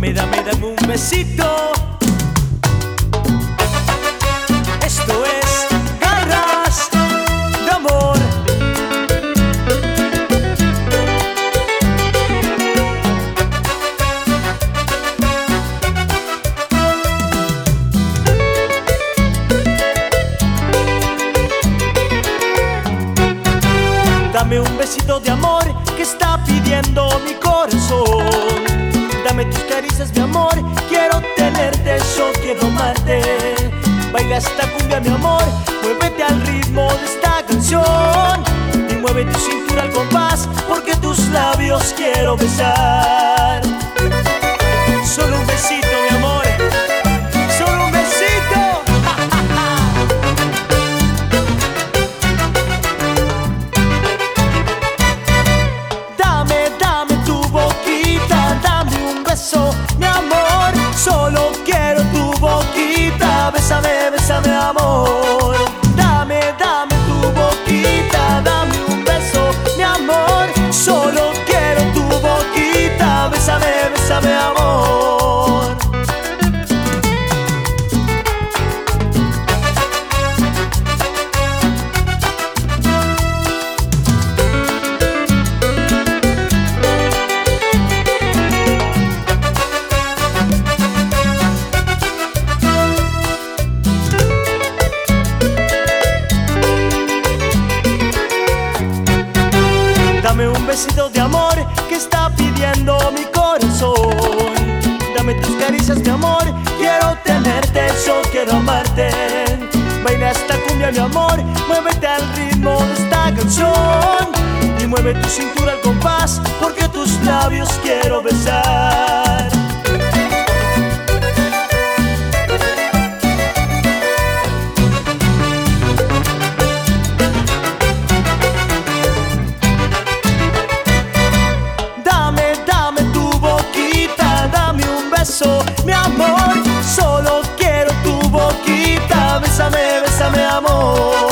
Dame un besito. Esto es Garras de Amor. Dame un besito de amor que está pidiendo mi corazón. Dame tus caricias, mi amor, quiero tenerte, yo quiero amarte. Baila esta cumbia, mi amor, muévete al ritmo de esta canción. Y mueve tu cintura al compás, porque tus labios quiero besar. Solo un besito, mi amor, solo un besito. Dame tu boquita, dame un beso, mi amor. Solo quiero tu boquita, bésame, bésame, amor. Dame tu boquita, dame un beso, mi amor. Solo quiero tu boquita, bésame, bésame, amor. Dame un besito de amor que está pidiendo mi corazón. Dame tus caricias, mi amor, quiero tenerte, yo quiero amarte. Baila esta cumbia, mi amor, muévete al ritmo de esta canción. Y mueve tu cintura al compás, porque tus labios quiero besar. Dame tu boquita, dame un beso, mi amor. Solo quiero tu boquita, bésame, bésame, amor.